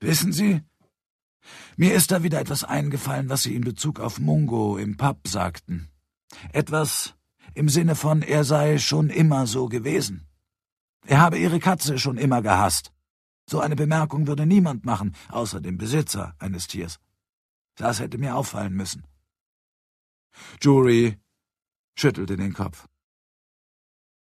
Wissen Sie, mir ist da wieder etwas eingefallen, was Sie in Bezug auf Mungo im Pub sagten. Etwas im Sinne von, er sei schon immer so gewesen. Er habe Ihre Katze schon immer gehasst. So eine Bemerkung würde niemand machen, außer dem Besitzer eines Tiers. Das hätte mir auffallen müssen. Jury schüttelte den Kopf.